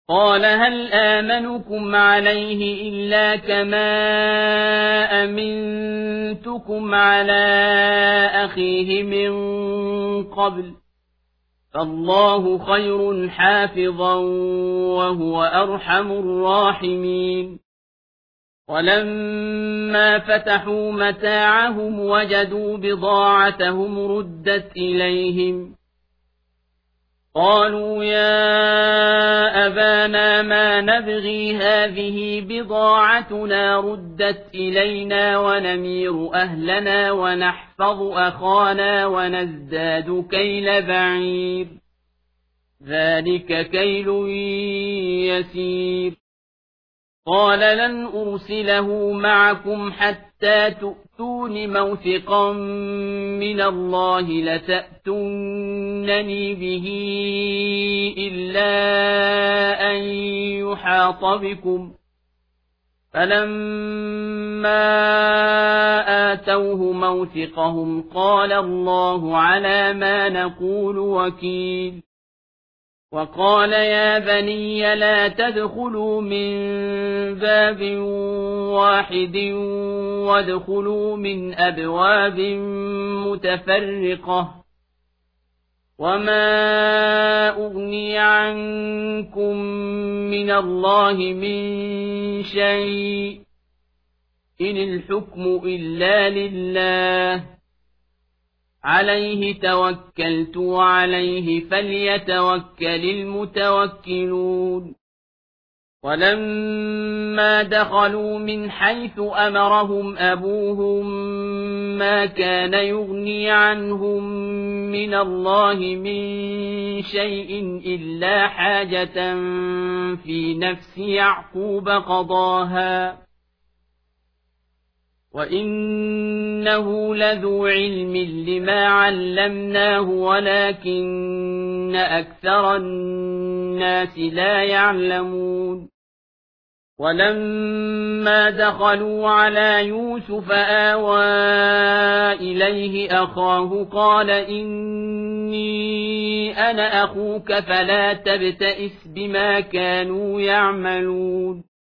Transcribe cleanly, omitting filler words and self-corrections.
قال هل آمنكم عليه إلا كما أمنتكم على أخيه من قبل فالله خير حافظا وهو أرحم الراحمين ولما فتحوا متاعهم وجدوا بضاعتهم ردت إليهم قالوا يا أبانا ما نبغي هذه بضاعتنا ردت إلينا ونمير أهلنا ونحفظ أخانا ونزداد كيل بعير ذلك كيل يسير قال لن أرسله معكم حتى تؤتون موثقا من الله لتأتونني به إلا أن يحاط بكم فلما آتوه موثقهم قال الله على ما نقول وكيل وقال يا بني لا تدخلوا من باب واحد وادخلوا من أبواب متفرقة وما أغني عنكم من الله من شيء إن الحكم إلا لله عليه توكلت وعليه فليتوكل المتوكلون ولما دخلوا من حيث أمرهم أبوهم ما كان يغني عنهم من الله من شيء إلا حاجة في نفس يعقوب قضاها وإنه لذو علم لما علمناه ولكن أكثر الناس لا يعلمون ولما دخلوا على يوسف آوى إليه أخاه قال إني أنا أخوك فلا تبتئس بما كانوا يعملون